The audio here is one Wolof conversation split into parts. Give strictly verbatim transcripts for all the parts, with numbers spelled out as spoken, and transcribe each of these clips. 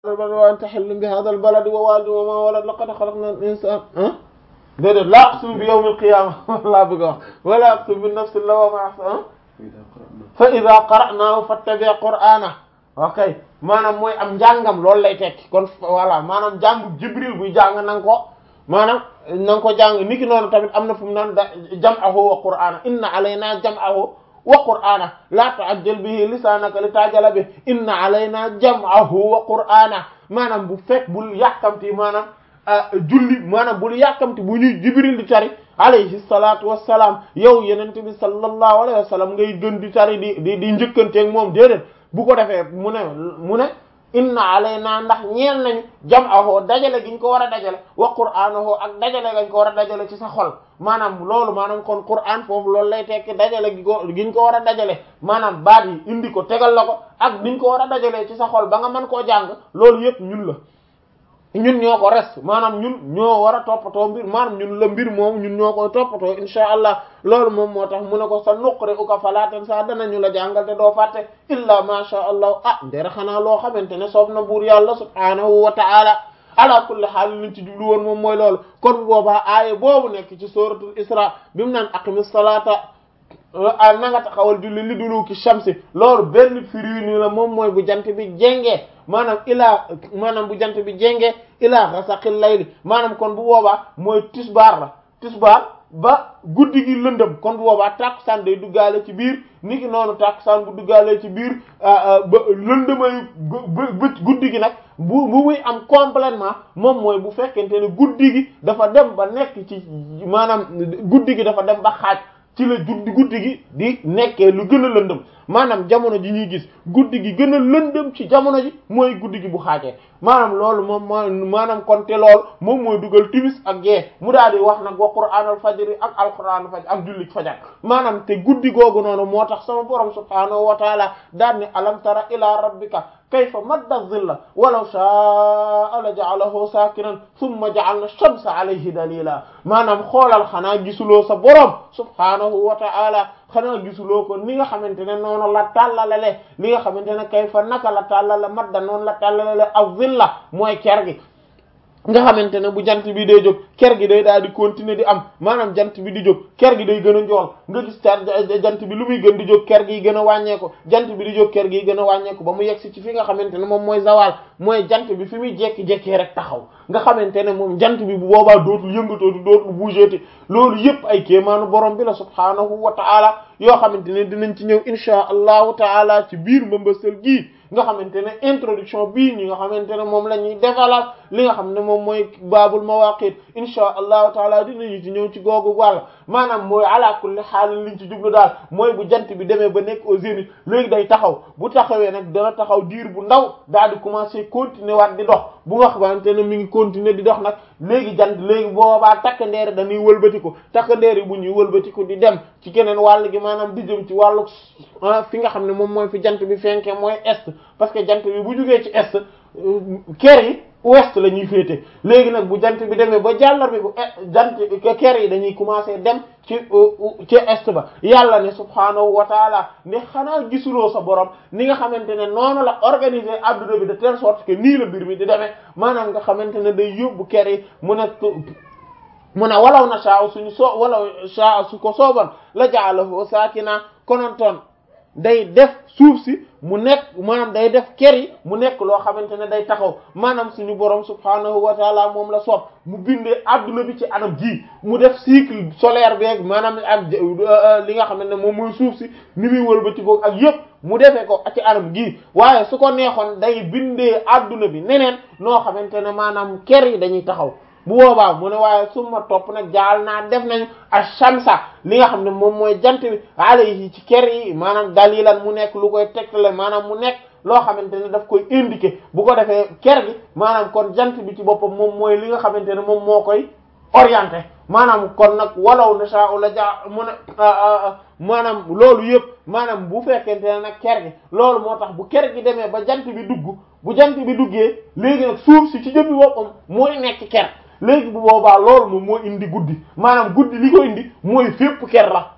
wa anta hillun bi hadha al-balad wa walidin wa ma walad laqad khalaqna al-insana déedéet laa aqsimu bi yawm al-qiyamah laa bëgg a wax wala aqsimu bi nafsi lawwamati fa idha qara'nahu fattabi' qur'ana okay maanaam mooy am njàngam loolu lay tekki kon voilà maanaam jàngu Jibril buy jàng na nga ko maanaam na nga ko jàng niki noonu tamit am na fu mu naan da jam'ahu wa qur'ana inna alayna jam'ahu wa qur'ana la ta'ajjal bihi lisanaka li ta'jala bihi inna alayna jam'ahu wa qur'ana maanaam bu fekk bul yàkkamti maanaam julli maanaam bul yàkkamti bu ñuy Jibril di tari alayhi salatu wassalam yow yenente bi sallallahu alayhi wa sallam ngay gën di tari di di di njëkkanteeg moom déedéet bu ko defee mu ne mu ne inna alayna ndax ñeel nañu jam'ahu dajale giñ ko war a dajale wa qur'anahu ak dajale gañ ko war a dajale ci sa xol maanaam loolu maanaam kon qur'an foofu loolu lay tekki dajale gi ko giñ ko war a dajale maanaam baat yi indi ko tegal la ko ak niñ ko war a dajalee ci sa xol ba nga mën koo jàng loolu yëpp ñun la ñun ñoo ko res maanaam ñun ñoo war a toppatoo mbir maanaam ñun la mbir moom ñun ñoo koy toppatoo insha allah loolu moom moo tax mu ne ko sa nuqri'uka falaa tansaa danañu la jàngal te doo fàtte illa ma sha allah ah ndera xanaa loo xamante ne soob na buur yàlla subhaanahu wa ta'ala ala kulli haal liñ ci jublu woon moom mooy loolu kon boobaa aaye boobu nekk ci suratul isra bi mu naan aqimis salata na nga taxawal julli li duluki shamsi loolu benn firi ni la moom mooy bu jant bi jéngee maanaam ilaa maanaam bu jant bi jéngee ilaa ghasaqil layli maanaam kon bu boobaa mooy tisbaar la tisbaar ba guddi gi lëndëm kon bu boobaa tàkkusaan day duggaale ci biir niki noonu tàkkusaan bu duggaale ci biir ba lëndëmay guddi gi nag bu bu muy am complètement moom mooy bu fekkente ne guddi gi dafa dem ba nekk ci maanaam guddi gi dafa dem ba xaaj ci la juddi guddi gi di nekkee lu gën a lëndëm maanaam jamono ji ñuy gis guddi gi gën a lëndëm ci jamono ji mooy guddi gi bu xaajee maanaam loolu moom mooy maanaam kon te loolu moom mooy dugal timis ak gee mu daal di wax nag wa qur'aanul fajri ak alqur'aanul fajr ak jullit fajar maanaam te guddi googu noonu moo tax sama borom subhaanahu wa taala daal ni alam tara ila rabbika kayfa madda zilla walaw sha'a la ja'alahu sakinan thumma ja'alna shamsa alayhi dalila maanaam xoolal xanaa gisuloo sa borom subhaanahu wa ta'ala xanaa gisuloo ko ni nga xamante ne noonu la tàllalale li nga xamante ne kayfa naka la tàllala madda noonu la tàllalale az-zilla mooy ker gi nga xamante ne bu jant bi day jóg ker gi day daal di continuer di am maanaam jant bi di jóg ker gi day gën a njool nga gis tar jant bi lu muy gën di jóg ker gi gën a wàññeeku jant bi di jóg ker gi gën a wàññeeku ba mu yegsi ci fi nga xamante ne moom mooy zawal mooy jant bi fi muy jekki-jekkee rek taxaw nga xamante ne moom jant bi bu boobaa dootul yëngatootu dootul bougeeti loolu yëpp ay kéemaanu borom bi la subhaanahu wa ta'ala yoo xamante ne dinañ ci ñëw insha allahu taala ci biir mbambasal gii nga xamante ne introduction bii ñi nga xamante ne moom la ñuy defalal li nga xam ne moom mooy baabul mawaqit insha allahu taala dinañu ci ñëw ci googu wàll maanaam mooy ala kulli xaal liñ ci jublu daal mooy bu jant bi demee ba nekk au zénith léegi day taxaw bu taxawee nag dana taxaw diir bu ndaw daal di commencer continuer waat di dox bu nga xamante ne mi ngi continuer di dox nag léegi jant léegi boobaa takkandeer dañuy wëlbatiku takkandeer yi bu ñuy wëlbatiku di dem ci keneen wàll gi maanaam di jëm ci wàllu fi nga xam ne moom mooy fi jant bi fenke mooy est parce que jant bi bu jugee ci est ker yi ouest la ñuy féete léegi nag bu jant bi demee ba jàllar bi bu jant ker yi dañuy commencer dem ci ci est ba yàlla ne subhaanahu wa taala ne xanaa gisuloo sa borom ni nga xamante ne noonu la organiser adduna bi de telle sorte que nii la mbir mi di demee maanaam nga xamante ne day yóbbu ker yi mu nekk mu ne walaw na shaa suñu soo walaw shaa su ko sooban la ja'alahu saakina konontoon day def suuf si mu nekk maanaam day def ker yi mu nekk loo xamante ne day taxaw maanaam suñu borom subhaanahu wa taala moom la soob mu bindee adduna bi ci anam ji mu def cycle solaire beeg maanaam ak li nga xamante ne moom mooy suuf si ni muy wëlbati ko ak yëpp mu defee ko ci anam gi waaye su ko neexoon day bindee adduna bi neneen noo xamante ne maanaam ker yi dañuy taxaw bu boobaa mu ne waaye suma topp nag jaal naa def nañu ash-shamsa li nga xam ne moom mooy jant bi alayhi ci ker yi maanaam dalilan mu nekk lu koy tegtale maanaam mu nekk loo xamante ne daf koy indiquer bu ko defee ker gi maanaam kon jant bi ci boppam moom mooy li nga xamante ne moom moo koy orienté maanaam kon nag walaw nasha'u la ja mu ne maanaam loolu yëpp maanaam bu fekkente ne nag ker gi loolu moo tax bu ker gi demee ba jant bi dugg bu jant bi duggee léegi nag suuf si ci jëmmi boppam mooy nekk ker léegi bu boobaa loolu moom moo indi guddi maanaam guddi li ko indi mooy fépp ker la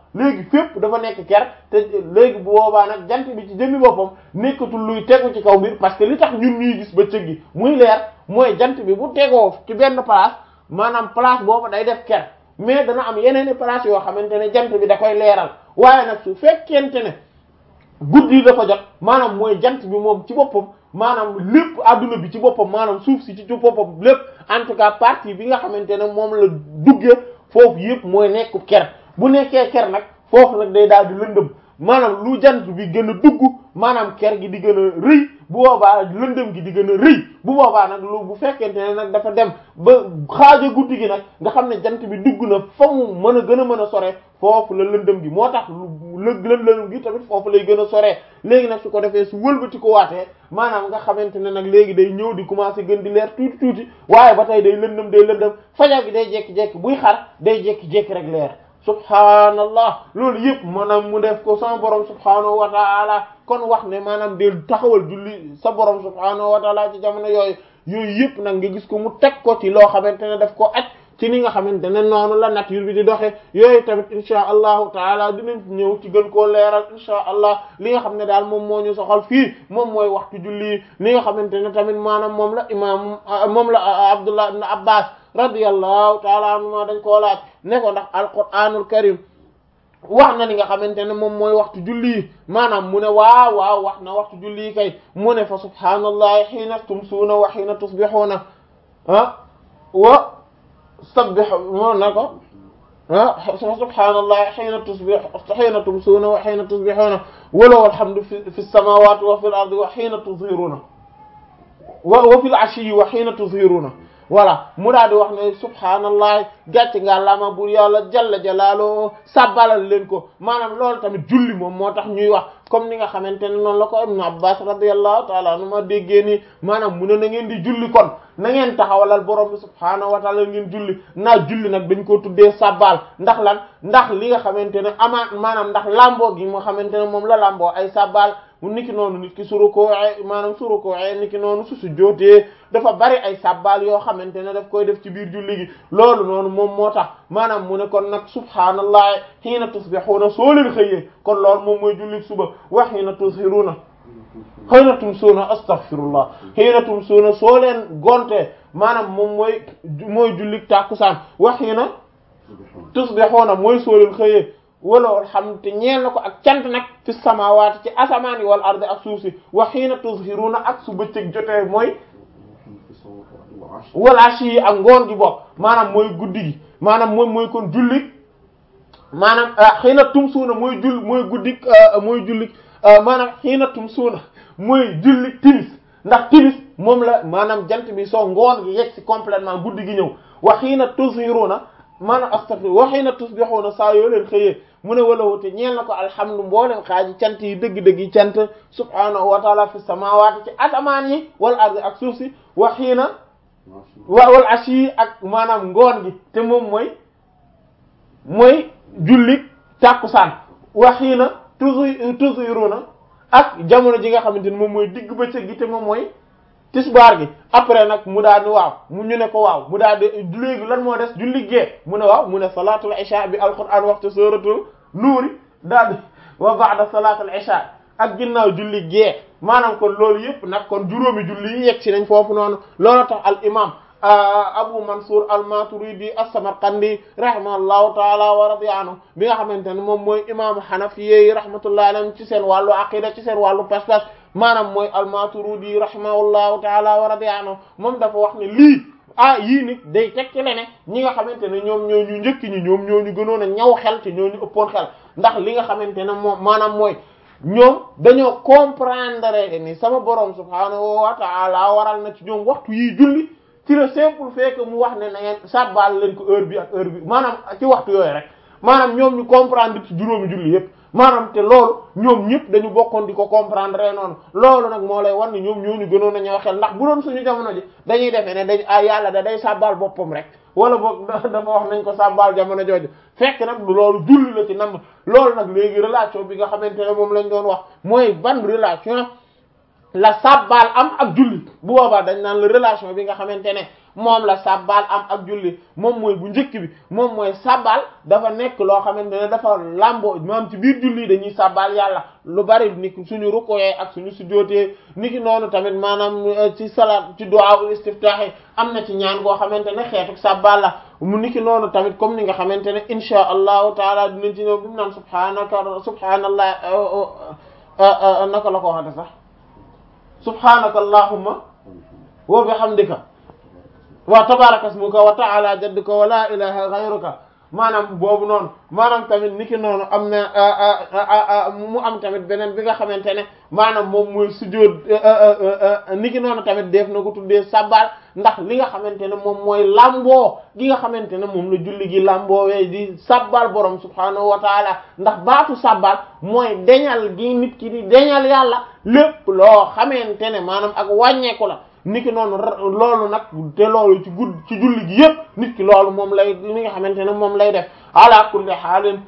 léegi fépp dafa nekk ker te léegi bu boobaa nag jant bi ci jëmmi boppam nekkatul luy tegu ci kaw mbir parce que li tax ñun ñuy gis bëccëg gi muy leer mooy jant bi bu tegoo ci benn place maanaam place boobu day def ker mais dana am yeneen i place yoo xamante ne jant bi da koy leeral waaye nag su fekkente ne guddi yi dafa jot maanaam mooy jant bi moom ci boppam maanaam lépp adduna bi ci boppam maanaam suuf si ci boppam lépp en tout cas partie bi nga xamante ne moom la duggee foofu yëpp mooy nekku ker bu nekkee ker nag foofu nag day daal di lëndëm maanaam lu jant bi gën a dugg maanaam ker gi di gën a rëy bu boobaa lëndëm gi di gën a rëy bu boobaa nag lu bu fekkente ne nag dafa dem ba xaaja guddi gi nag nga xam ne jant bi dugg na fa mu mën a gën a mën a sore foofu la lëndëm gi moo tax lu lëndëm gi tamit foofu lay gën a soree léegi nag su ko defee su wëlbati ko waatee maanaam nga xamante ne nag léegi day ñëw di commencer gën di leer tuuti tuuti waaye ba tey day lëndëm day lëndëm fajar gi day jekki-jekki buy xar day jekki-jekki rek leer subhaanallah loolu yëpp maanaam mu def ko sama borom subhaanahu wa taala kon wax ne maanaam del taxawal julli sa borom subhaanahu wa taala ci jamono yooyu yooyu yëpp nag nga gis ko mu teg ko ci loo xamante ne daf ko aj ci ni nga xamante ne noonu la nature bi di doxe yooyu tamit insha allahu taala dinañ ñëw ci gën koo leeral insha allah li nga xam ne daal moom moo ñu soxal fii moom mooy waxtu julli li nga xamante ne tamit maanaam moom la imam moom la Abdullah ibn Abbas radiyallahu taala anhuma dañ koo laaj ne ko ndax alquranul karim wax na li nga xamante ne moom mooy waxtu julli maanaam mu ne waaw waaw wax na waxtu julli kay mu ne fa subhanallahi hiina tumsuuna wa hiina tusbihuna ah wa sabbihu moo ne ko ah subhanallahi hiina tusbih hiina tumsuuna wa hiina tusbihuna wa lahu alhamdu fi samawati wa fil ardi wa hiina tuzhiruna wa wa fil ashiyyi wa hiina tuzhiruna voilà mu daal di wax ne subhaanallah gàcce nga lama bur yàlla jalla jalaaloo sàbbalal leen ko maanaam loolu tamit julli moom moo tax ñuy wax comme ni nga xamante ne noonu la ko ibnu abbas radiyallahu taala anhu ma déggee nii maanaam mu ne na ngeen di julli kon na ngeen taxawalal borom bi subhaanahu wa taala ngeen julli naa julli nag dañ ko tuddee sàbbal ndax lan ndax li nga xamante ne amaa maanaam ndax lamboo gi moo xamante ne moom la lamboo ay sàbbal mu niki noonu nit ki suru ko maanaam suru ko niki noonu su su jootee dafa bari ay sabbal yoo xamante ne daf koy def ci biir julli gi loolu noonu moom moo tax maanaam mu ne kon nag subhaanallah hiina tusbihuna soo leen xëyee kon loolu moom mooy julli suba wa hiina tushiruna hiina tumsuuna astaghfirullah hiina tumsuuna soo leen gonte maanaam moom mooy mooy julli tàkkusaan wa hiina tusbihuna mooy soo leen xëyee wala alhamdu te ñeel na ko ak cant nag fi samaawaati ci asamaan yi wal ardi ak suuf si wa hiina tuzhiruna ak su bëccëg jotee mooy wal ashi yi ak ngoon gi bokk maanaam mooy guddi gi maanaam moom mooy kon julli maanaam hiina tumsuuna mooy jull mooy guddi mooy julli maanaam hiina tumsuuna mooy julli timis ndax timis moom la maanaam jant bi soo ngoon gi yegg si complètement guddi gi ñëw wa hiina tuzhiruna maanaam astaghfir wa hiina tusbihuna saa yoo leen xëyee mu ne wala wute ñeel na ko alhamdu mboolem xaaji cant yi dëgg-dëgg yi cant subhaanahu wa taala fi samaawaati ci asamaan yi wal ardi ak suuf si wa hiina wa wal ashi ak maanaam ngoon gi te moom mooy mooy julli tàkkusaan wa hiina tuzhiruna ak jamono ji nga xamante ni moom mooy digg bëccëg gi te moom mooy tisbaar gi après nag mu daal di waaw mu ñu ne ko waaw mu daal di léegi lan moo des julli gee mu ne waaw mu ne salaatul isha bi alquran waxtu suratul nuuri daal di wa ba'da salaatul isha ak ginnaaw julli gee maanaam kon loolu yëpp nag kon juróomi julli yi yegg si nañ foofu noonu loolu tax al imam Abu Mansur al-Maturidi as-Samarqandi rahimahullahu taala wa radiya anhu bi nga xamante ne moom mooy imaamu Hanafiyyi rahmatullahi alayhim ci seen wàllu aqida ci seen wàllu pas-pas maanaam mooy al-Maturidi rahimahullahu taala wa radiya anhu moom dafa wax ne lii ah yii nit day tekki le ne ñi nga xamante ne ñoom ñoo ñu njëkk ñi ñoom ñoo ñu gënoon a ñaw xel te ñoo ñu ëppoon xel ndax li nga xamante ne moom maanaam mooy ñoom dañoo comprendre ni sama borom subhaanahu wa taala waral na ci ñoom waxtu yii julli ci le simple fait que mu wax ne na ngeen sabbal leen ko heure bi ak heure bi maanaam ci waxtu yooyu rek maanaam ñoom ñu comprendre ci juróomi julli yépp maanaam te loolu ñoom ñëpp dañu bokkoon di ko comprendre noonu loolu nag moo lay wan ne ñoom ñoo ñu gënoon a ñëw xel ndax bu doon suñu jamono ji dañuy defee ne dañ ah yàlla da day sabbal boppam rek wala boog dafa wax nañ ko sabbal jamono jooju fekk nag du loolu julli la ci nam loolu nag léegi relation bi nga xamante ne moom lañ doon wax mooy ban relation la sabbal am ak julli bu boobaa dañ naan la relation bi nga xamante ne moom la sabbal am ak julli moom mooy bu njëkk bi moom mooy sabbal dafa nekk loo xamante ne dafa lamboo maam ci biir julli dañuy sabbal yàlla lu bari ni suñu rukkooyee ak suñu sujjootee niki noonu tamit maanaam ci salaat ci du'a ul istiftah am na ci ñaan goo xamante ne xeetu sabbal la mu niki noonu tamit comme ni nga xamante ne insha allahu taala dinañ ci ñëw bi mu naan subhanaka subhanallah naka la ko waxate sax subhanaka allahumma wa bihamdika wa tabaraka ismuka wa ta'ala jadduka wa la ilaha ghayruka maanaam boobu noonu maanaam tamit niki noonu am na mu am tamit beneen bi nga xamante ne maanaam moom mooy sujjóot niki noonu tamit def na ko tuddee sabbal ndax li nga xamante ne moom mooy lamboo gi nga xamante ne moom la julli gi lamboowee di sabbal borom subhaanahu wa taala ndax baatu sabbal mooy deñal gi nit ki di deñal yàlla lépp loo xamante ne maanaam ak wàññeeku la niki noonu loolu nag te loolu ci gudd ci julli gi yépp nit ki loolu moom lay li nga xamante ne moom lay def ala kulli haalin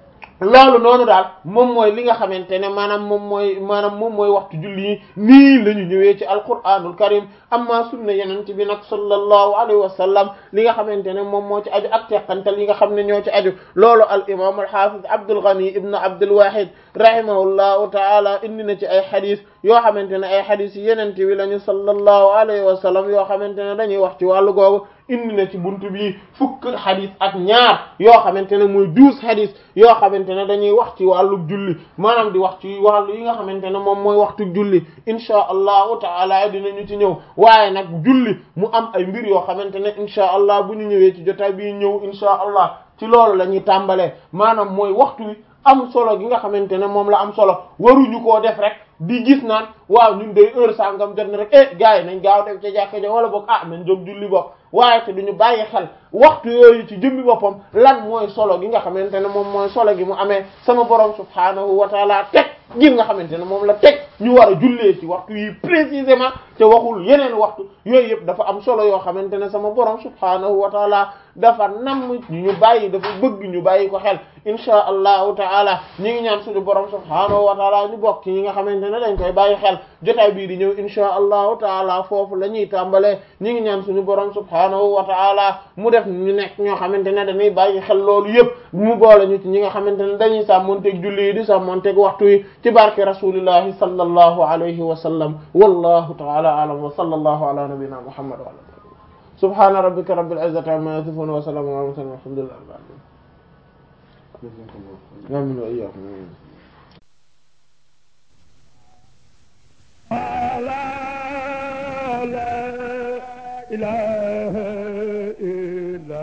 loolu noonu daal moom mooy li nga xamante ne maanaam moom mooy maanaam moom mooy waxtu julli yi nii la ñu ñëwee ci alquranul karim amma sunna yenente bi nag sallallahu alayhi wa sallam li nga xamante ne moom moo ci aju ak teqantal yi nga xam ne ñoo ci aju loolu al imam al hafiz Abdul Ghani ibn Abdul Wahid rahimahullahu taala indi na ci ay xadis yoo xamante ne ay xadis yi yenente bi lañu sallallahu alayhi wa sallam yoo xamante ne dañuy wax ci wàllu googu indi na ci buntu bi fukk xadis ak ñaar yoo xamante ne mooy douze xadis yoo xamante ne dañuy wax ci wàllu julli maanaam di wax ci wàllu yi nga xamante ne moom mooy waxtu julli insha allahu taala dinañu ci ñëw waaye nag julli mu am ay mbir yoo xamante ne insha allah bu ñu ñëwee ci jotaay bi ñëw insha allah ci loolu la ñuy tàmbalee maanaam mooy waxtu wi am solo gi nga xamante ne moom la am solo waruñu koo def rek di gis naan waaw ñun day heure sangam jot na rek eh gars yi nañ gaaw def ca jàkka ja wala boog ah nañ jóg julli boog waaye te duñu bàyyi xel waxtu yooyu ci jëmmi boppam lan mooy solo gi nga xamante ne moom mooy solo gi mu amee sama borom subhaanahu wa taala teg gi nga xamante ne moom la teg ñu war a jullee ci waxtu yi précisément te waxul yeneen waxtu yooyu yëpp dafa am solo yoo xamante ne sama borom subhaanahu wa taala dafa namm ñu bàyyi dafa bëgg ñu bàyyi ko xel insha allahu taala ñi ngi ñaan suñu borom subhaanahu wa taala ñu bokk ci ñi nga xamante ne dañ koy bàyyi xel jotaay bii di ñëw insha allahu taala foofu la ñuy tàmbalee ñi ngi ñaan suñu borom subhaanahu wa taala mu def ñu nekk ñoo xamante ne dañuy bàyyi xel loolu yëpp mu boole ñu ci ñi nga xamante ne dañuy sàmmonteeg julli yi di sàmmonteeg waxtu yi ci barke rasulillahi sallallahu alayhi wa sallam wallahu taala a'lam wa sallallahu ala nabiyyina muhammad wa ala subhana rabbika rabbil izzati amma yasifun wa salamun ala mursalin walhamdulillahi rabbil alamin amin wa iyyakum la ilaha illa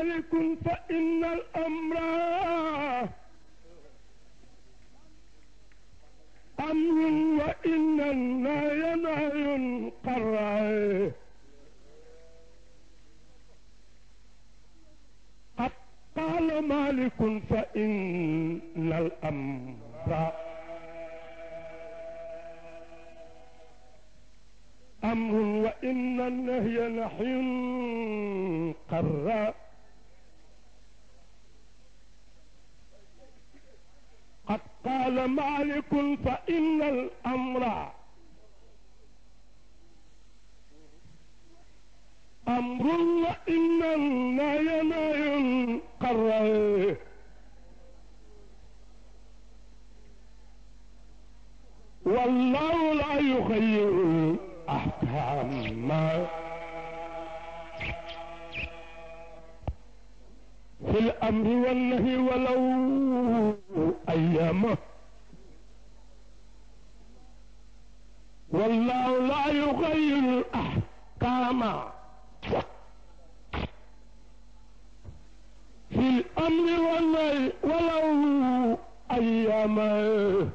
مالك فإن الأمر أمر وإن النهي نهي قرر قد قال مالك فإن الأمر أمر وإن النهي نهي قرر قد قال مالك فإن الأمر أمر وإن النهي نهي قرر والله لا يغير أحكام في الأمر والنهي ولو أيامه والله لا يغير الأحكام في الأمر والنهي ولو أيامه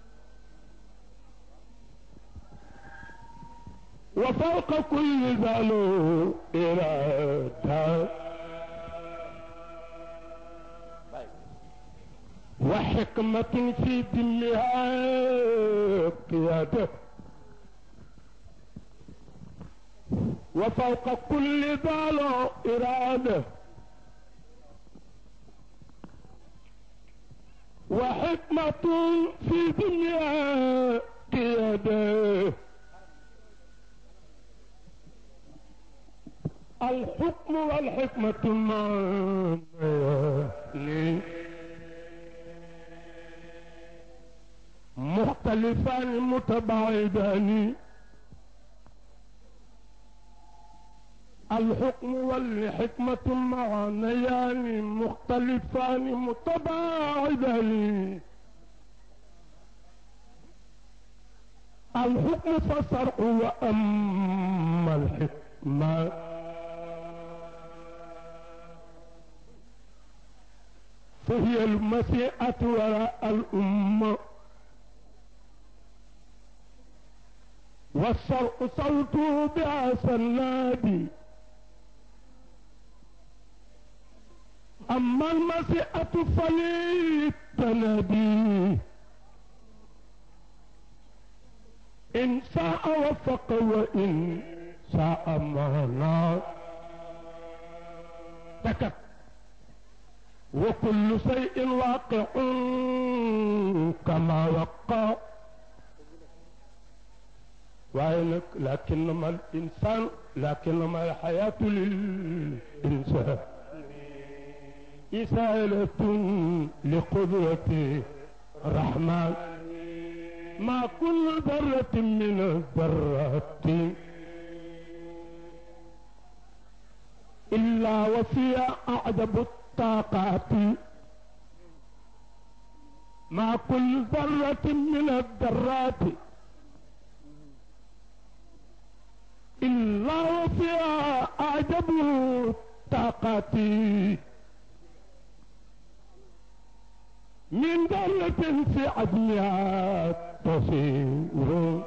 وفوق كل ذلك إرادة وحكمة في دلها قيادة وفوق كل ذلك إرادة وحكمة في دلها قيادة الحكم والحكمة معا مختلفان متباعدان الحكم والحكمة معنيان مختلفان متباعدان الحكم فالشرع وأما الحكمة فهي المشيئة وراء الأمة والشرع صوته بعث النادي أما المشيئة فللتنادي إن شاء وفق وإن شاء معنى تكت وكل شيء واقع كما وقع وعينك لكنما الإنسان لكنما الحياة للإنسان إسالة لقدرة الرحمن ما كل ذرة من الذرات إلا وفيها أعجب الطاقات ما كل ذرة من الذرات إلا وفيها أعجب الطاقات من ذرة في عدمها تصير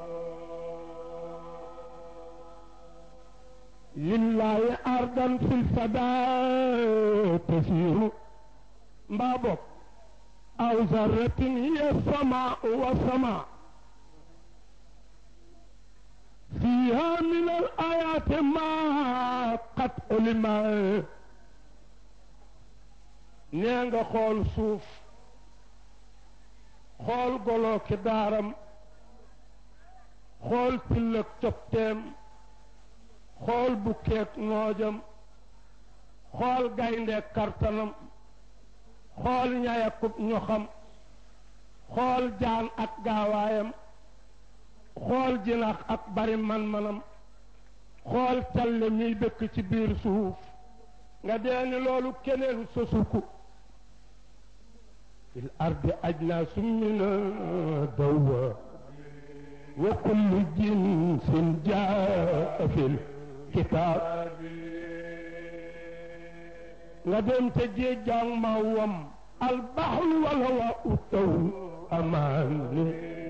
لله أرضا في الفضاء تسير بابك أو ذرة هي السماء والسماء فيها من الآيات ما قد علم نيانغا خول سوف خول غلوك دارم خول تلك تبتم خول بوكيك نوجم خول غايندك كارتنم خول ñayakub ñoxam xool jaan ak gaawaayam xool jinax ak bari man-manam xool talle miy dëkk ci biir suuf nga deeni loolu keneen sosuku fil ardi ajnaasun mina dawwa wa kullu jinsin jaa fil kitaab nga dem te géejang ma wam albahru wala wa utaw amaani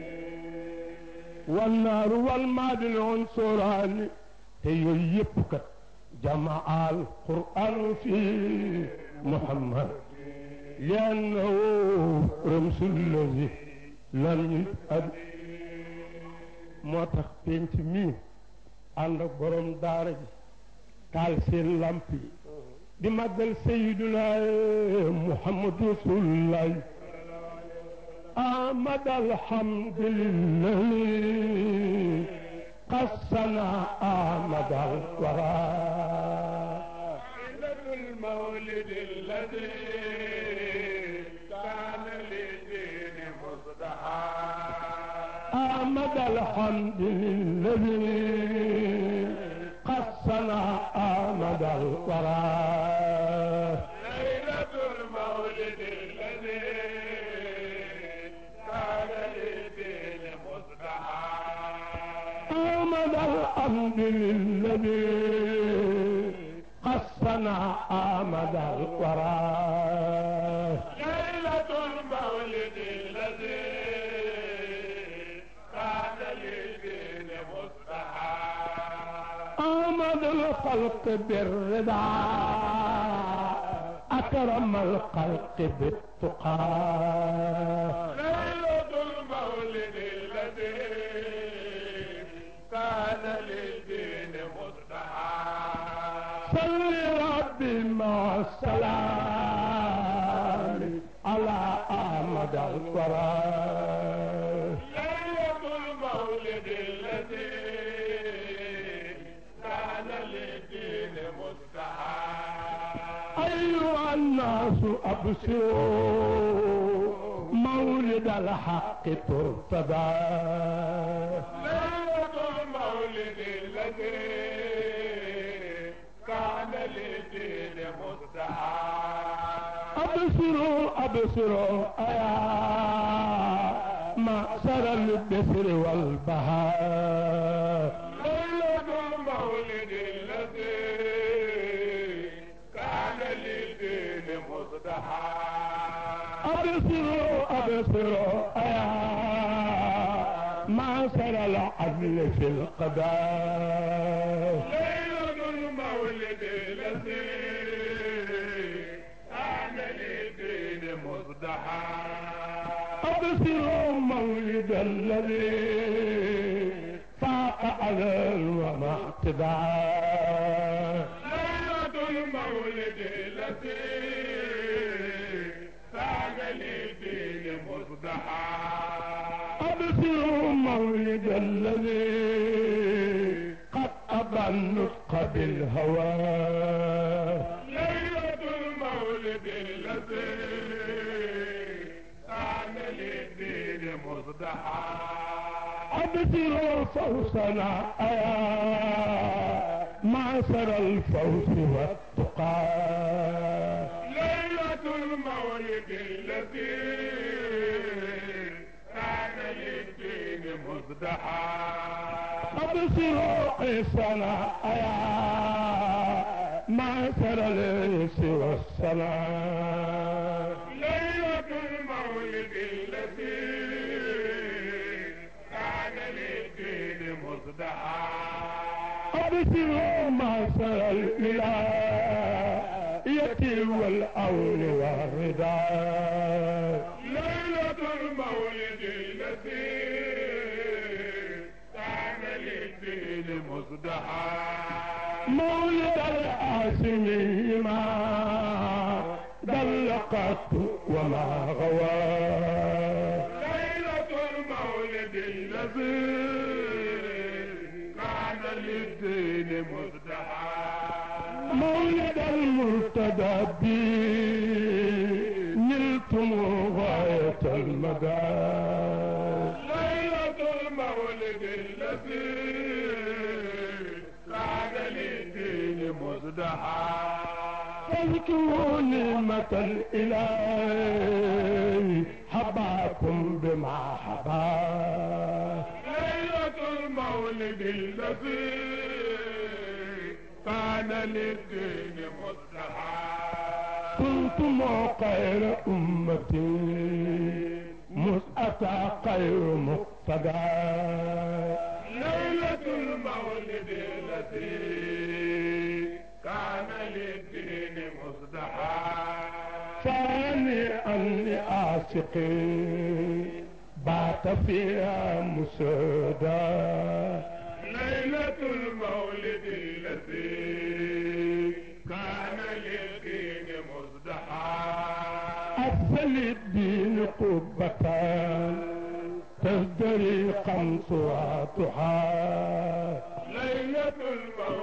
wannaaru wal maadil unsuraani te yooyu yëpp kat jamaa al qur'aan fi muhammad liannahu ramsul lazi lam yus'al moo tax penc mii ànd ak borom daara ji taal seen lamp yi di màggal sayyiduna muhammad rasulullah ahmad alhamdulillahi qassana ahmad alwara المولد الذي كان لدين مصدحا أحمد الحمد للذي قصنا أحمد الورى ليلة المولد الذي كان لدين مصدحا أحمد الحمد للذي قصنا آمد الورى ليلة المولد الذي كان لدين مصطفى آمد الخلق بالرضا أكرم الخلق بالتقى ليلة المولد الذي كان لدين مصطفى صل ربي مع السلام على أحمد الورى ليلة المولد الذي كان لدين مصطفى أيها الناس أبصروا مولد الحق ترتضى ليلة المولد الذي كان لدين مصطفى أبصروا أبصروا أيا معشر البسر والبهاء ليلة المولد الذي كان لدين مصطفى أبصروا أبصروا أيا معشر العدل في القضاء المولد الذي كان لدين مصدحا أبصروا مولد الذي فاق على وما اقتدى ليلة المولد الذي كان لدين مصدحا أبصروا مولد الذي أبى النطق بالهوى ليلة المولد الذي كان للدين مصدحا أبصروا فوزنا أيا معشر الفوز والتقى ليلة المولد الذي كان للدين مصدحا أبصروا عيسانا أيا معشر الإنس والسلام ليلة المولد الذي كان للدين مصدحا أبصروا معشر الولاية والأول والرضا ليلة المولد الذي للدين مصدحا مولد الآسمي ما دلقت وما غوى ليلة المولد الذي كان للدين مصدحا مولد المرتدى بي نلتم غاية المدى ليلة المولد الذي كان للدين مصدحا فاذكروا نعمة الإله حباكم بما حبا ليلة المولد الذي كان للدين مصدحا هم خير أمة مسأتى خير مقتدى ليلة المولد التي كان للدين مصدحا فاني أني عاشقي بات فيها مسودا ليلة المولد التي كان للدين مصدحا أفل الدين قبة تزدري قمصها ضحى ليلة المولد